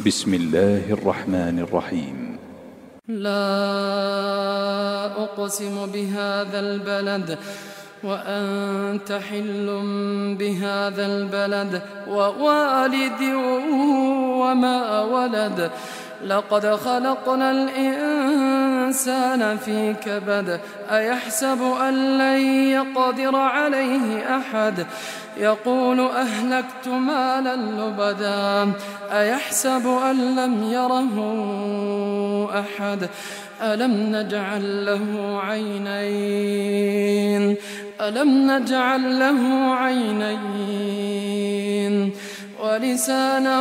بسم الله الرحمن الرحيم. لا أقسم بهذا البلد وأنت حل بهذا البلد ووالد وما ولد. لقد خلقنا الإنسان في كبد. أيحسب أن لن يقدر عليه أحد. يقول أهلكت مالا لبدا. أيحسب أن لم يره أحد. ألم نجعل له عينين ولسانا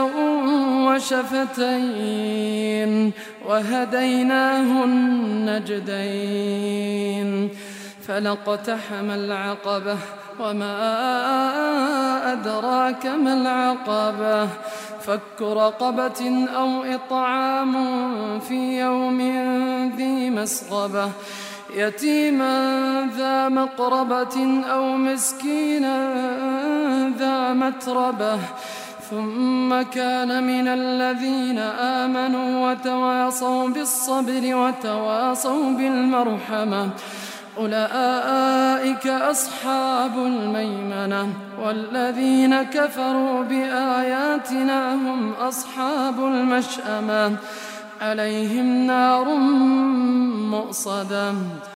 وشفتين وهديناه النجدين. فلاقتحم العقبة وما أدراك ما العقبة. فك رقبة أو إطعام في يوم ذي مسغبة. يتيما ذا مقربة أو مسكينا ذا متربة. ثم كان من الذين آمنوا وتواصوا بالصبر وتواصوا بالمرحمة. أولئك أصحاب الميمنة. والذين كفروا بآياتنا هم أصحاب المشأمة. عليهم نار مؤصدة.